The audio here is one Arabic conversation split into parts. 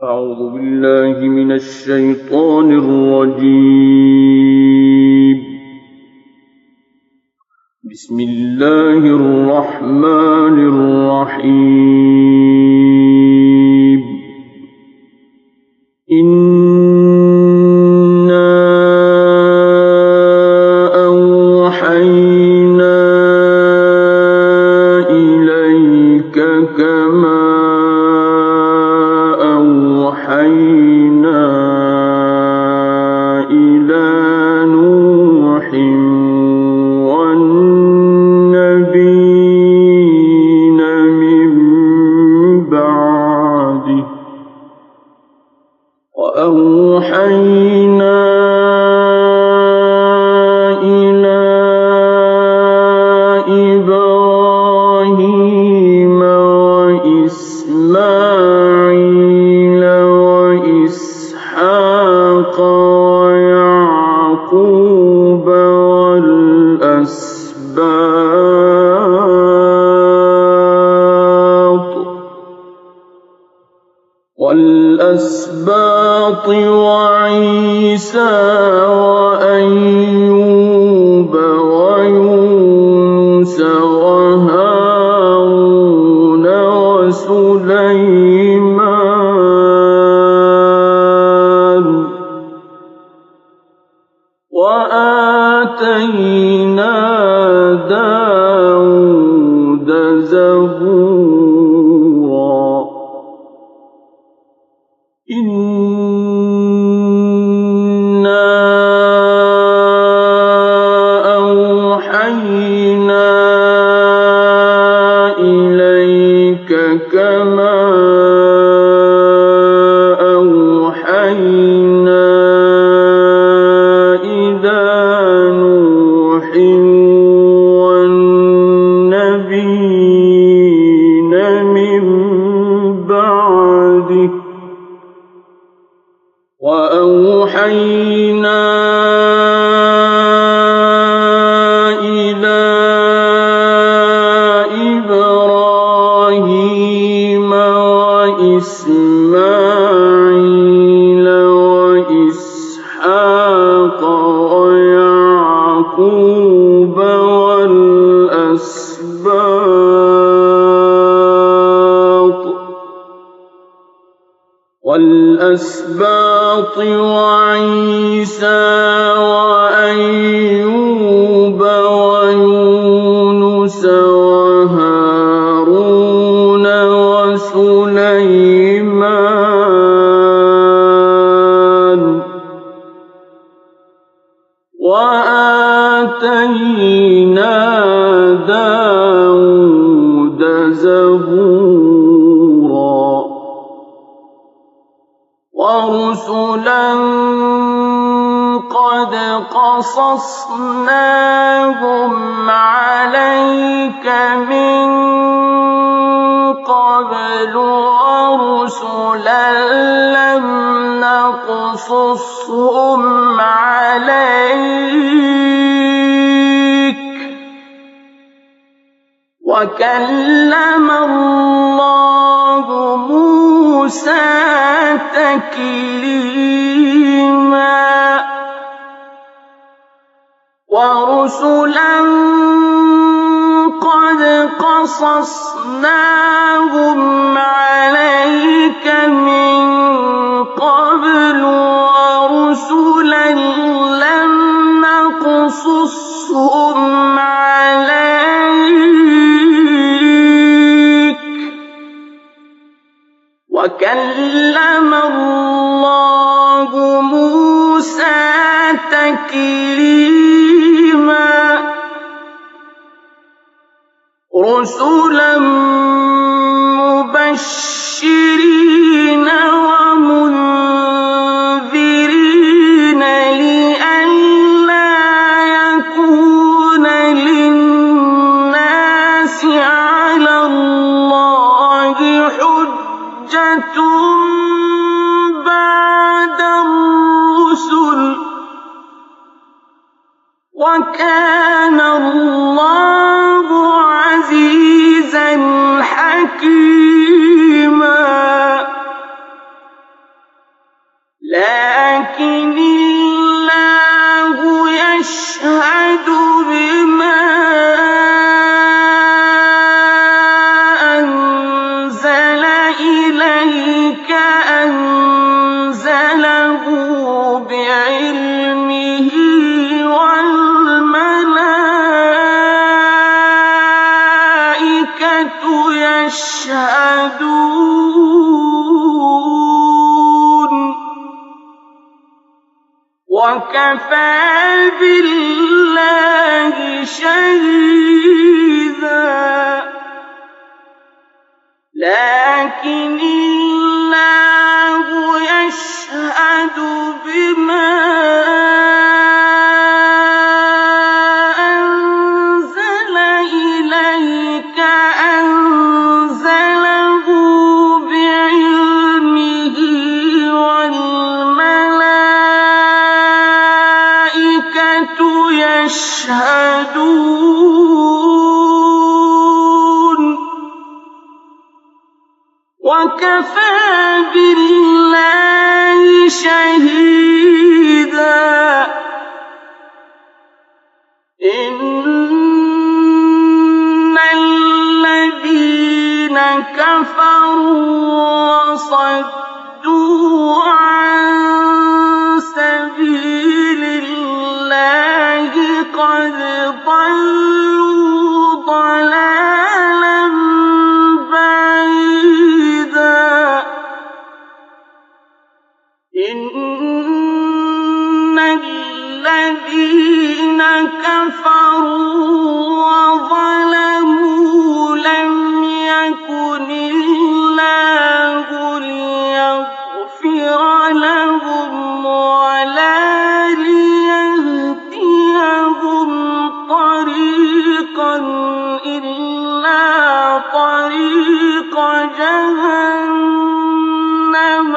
أعوذ بالله من الشيطان الرجيم. بسم الله الرحمن الرحيم. إنا أوحينا إليك كما أوحينا إلى نوح والنبيين من بعده وأوحينا إلى إبراهيم وإسماعيل وإسحاق ويعقوب والأسباط وعيسى وأيوب ويونس وهارون وسليمان وآتينا داود زبورا. إنا أوحينا إليك كما أوحينا إلى نوح والنبيين من بعده وأوحينا إلى إبراهيم وإسماعيل وإسحاق ويعقوب والأسباط وعيسى وأيوب ويونس وهارون وسليمان وآتينا داود زبورا. ورسلا قد قصصناهم عليك من قبل ورسلا لم نقصصهم عليك وكلم الله موسى تكليما. ورسلا قد قصصناهم عليك من قبل ورسلا لم نقصصهم عليك وكلم الله موسى تكليما. رسلا مبشرين ومنذرين لئلا يكون للناس على الله حجة بعد الرسل وكان الله عزيزا حكيما. لكن الله يشهد بما أنزل إليك أنزله بعلمه والملائكة يشهدون وكفى بالله شهيدا لكن الله يشهد بما أنزل إليك أنزله بعلمه والملائكة يشهدون وكفى بالله شهيدا إن الذين كفروا وصدوا عن سبيل الله قد ضلوا ضلالا بعيدا إن الذين كفروا وظلموا لم يكن الله ليغفر لهم ولا ليهديهم طريقا إلا طريق جهنم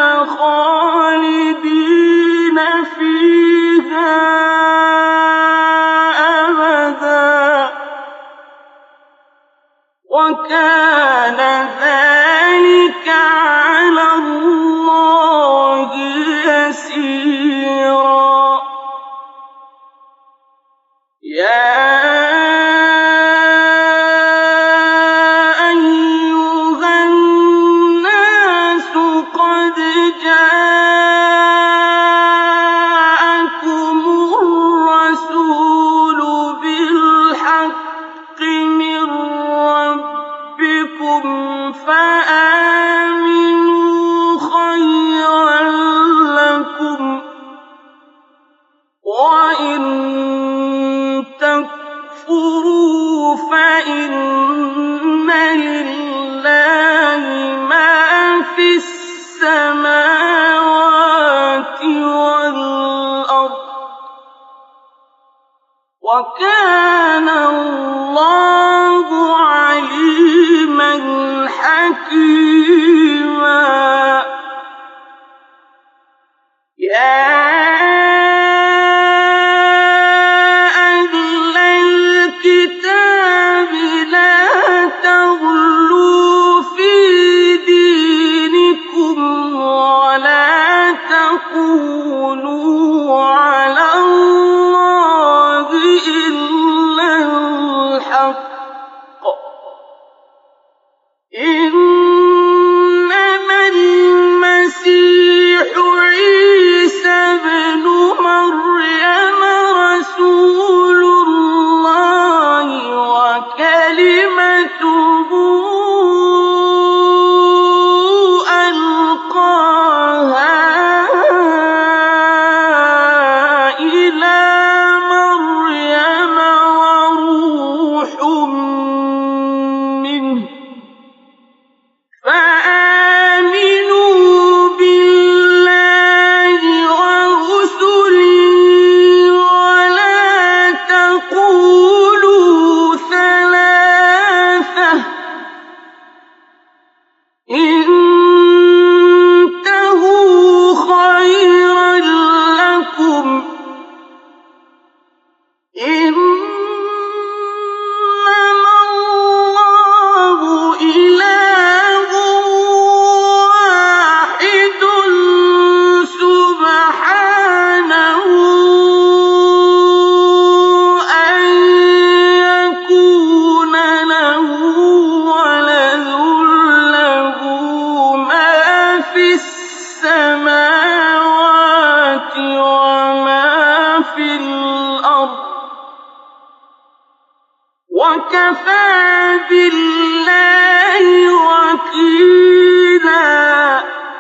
خالدين فيها أبدا وكان ذلك على الله يسيرا يا أيها الناس قد جاءكم الرسول بالحق من ربكم فآمنوا خيرا لكم وإن تكفروا فإن لله ما في السماوات والأرض وكان الله عليما حكيما يا أهل الكتاب لا تغلوا في دينكم ولا تقولوا على الله إلا الحق إنما المسيح عيسى وكفى بالله وكيلا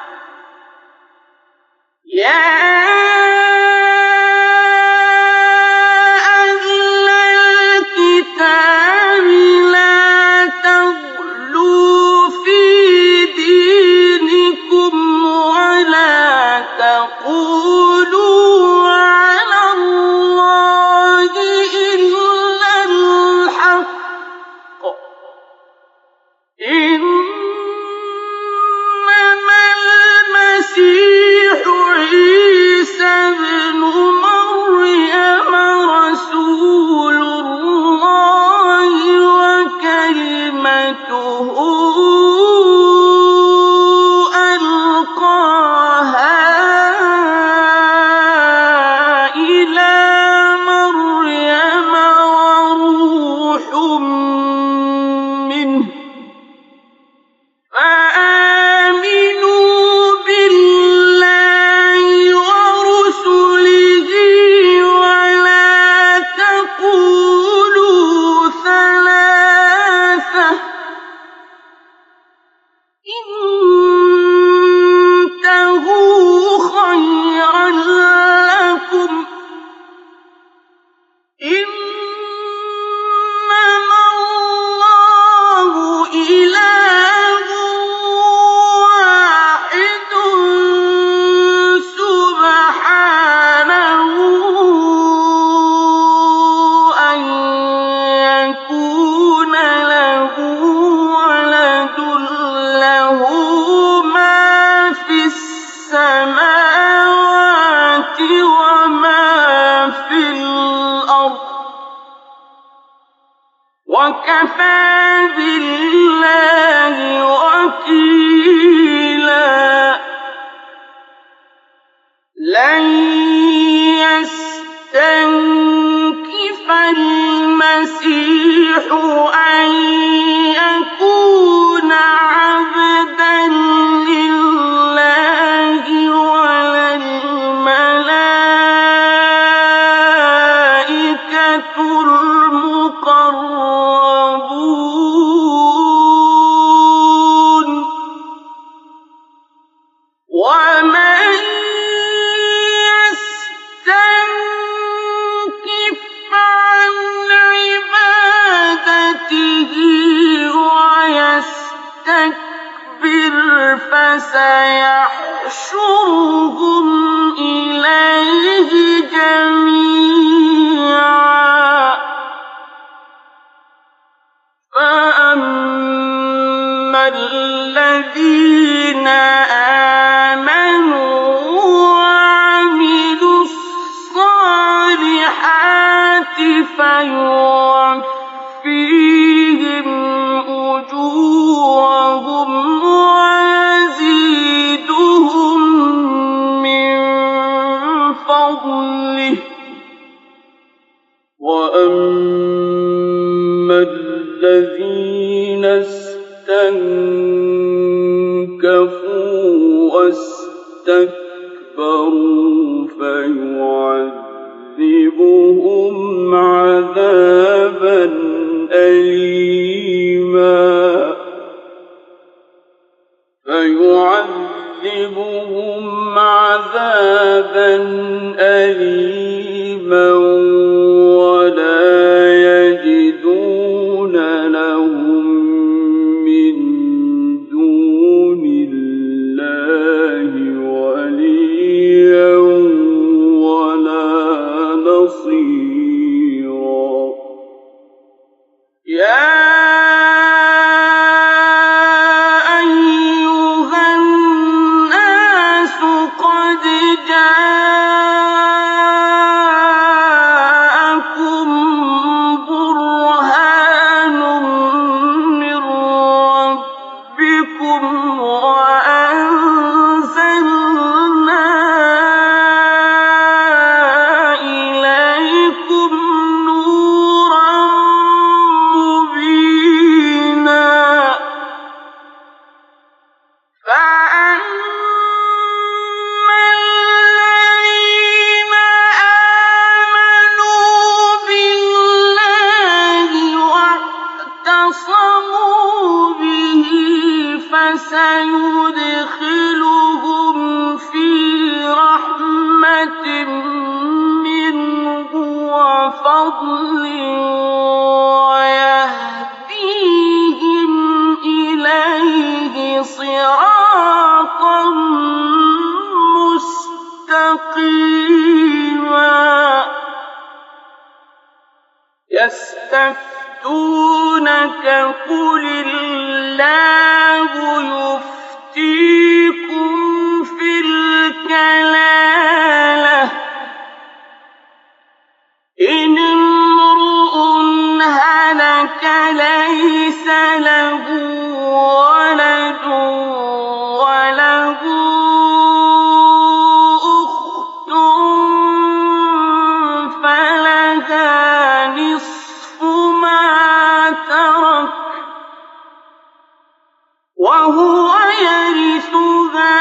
يا أهل الكتاب لا تغلوا في دينكم ولا تقولوا على الله إلا الحق إنما المسيح عيسى ابن مريم رسول الله وكلمته ألقاها إلى مريم وروح منه فآمنوا بالله ورسله ولا تقولوا ثلاثة انتهوا خيرا لكم إنما الله إله واحد سبحانه أن يكون له ولد له ما في السماوات وما في الأرض وكفى بالله وكيلا لن يستنكف المسيح أن يكون عبدا لله ولا الملائكة المقربون ومن يستنكف عن عبادته ويستكبر فسيحشرهم إليه جميعا فأما الذين آمنوا وعملوا الصالحات فيوفيهم أجورهم ويزيدهم من فضله وأما الذين استنكفوا واستكبروا فيعذبهم عذابا أليما ولا يجدون لهم من دون الله وليا ولا نصيرا يا أيها الناس قد جاءكم مستقيما يستفتونك قل الله يفتيكم في الكلالة إن امرؤ هلك ليس له ولد وله أخت فلها نصف ما ترك وهو يرثها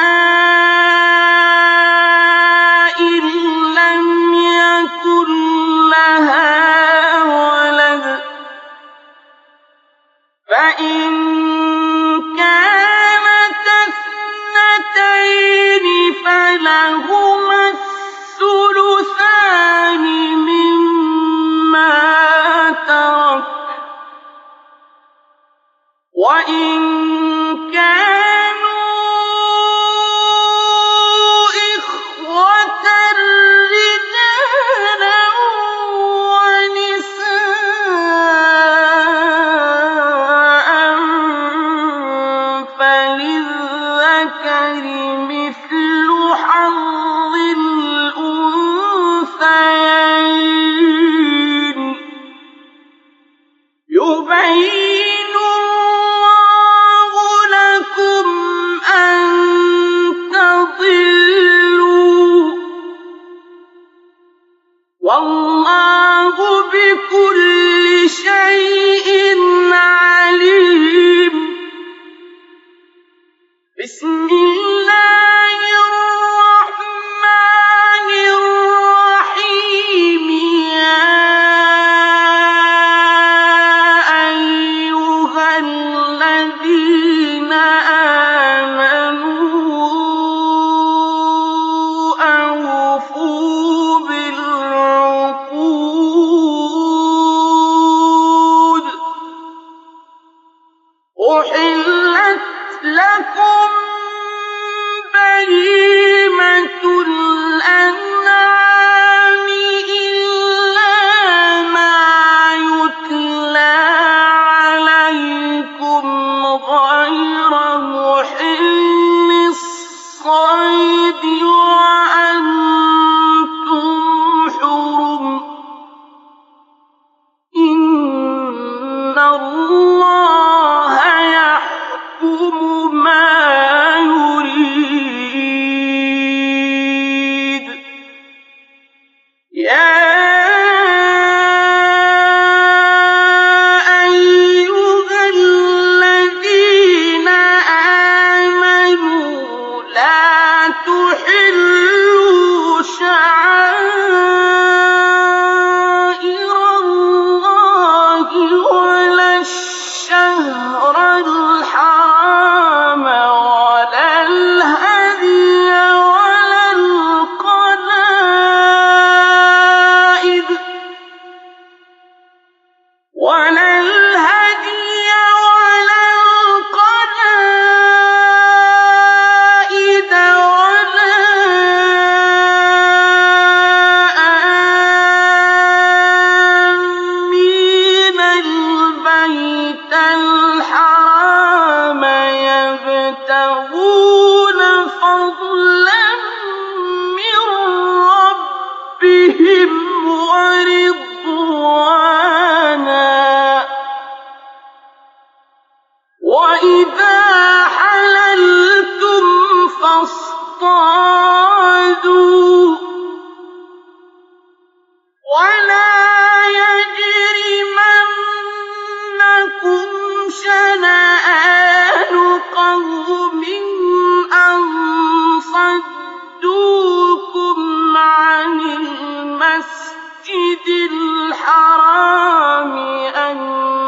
إن لم يكن لها ولد فإن كانت اثنتين فلهما الثلثان مما ترك وإن كانوا إخوة رجالا ونساء فللذكر مثل حظ الأنثيين يبين الله لكم أن تضلوا والله بكل شيء عليم بسم الله الرحمن الرحيم يا أيها الذين آمنوا أوفوا بالعقود أحلت لكم بهيمة الأنعام إلا ما يتلى عليكم غير محل الصيد وأنتم حرم إن الله يحكم ما يريد يا أيها الذين آمنوا لا تحلوا شعائر الله ولا الشهر الحرام ولا الهدي ولا القلائد آمين البيت الحرام يبتغون فضلا من ربهم ورضوانا وإذا حللتم فاصطادوا ولا يجرمنكم شنآن قوم أن صدوكم عن المسجد الحرام أن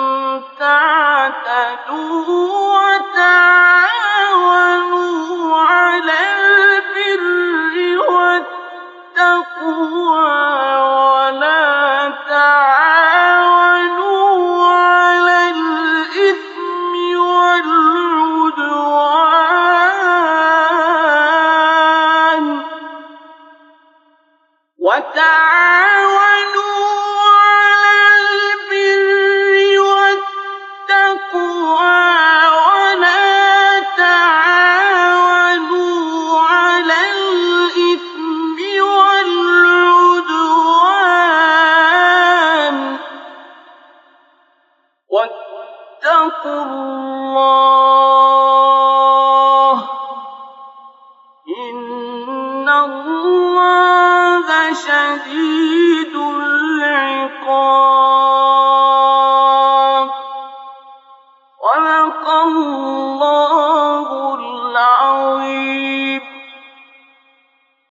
تعتدوا وتعاونوا على البر والتقوى عَلَى الْبِرِّ وَالتَّقْوَىٰ وَلَا تَعَاوَنُوا عَلَى الْإِثْمِ وَالْعُدْوَانِ ۚ وَاتَّقُوا اللَّهَ ۖ إِنَّ اللَّهَ شَدِيدُ الْعِقَابِ.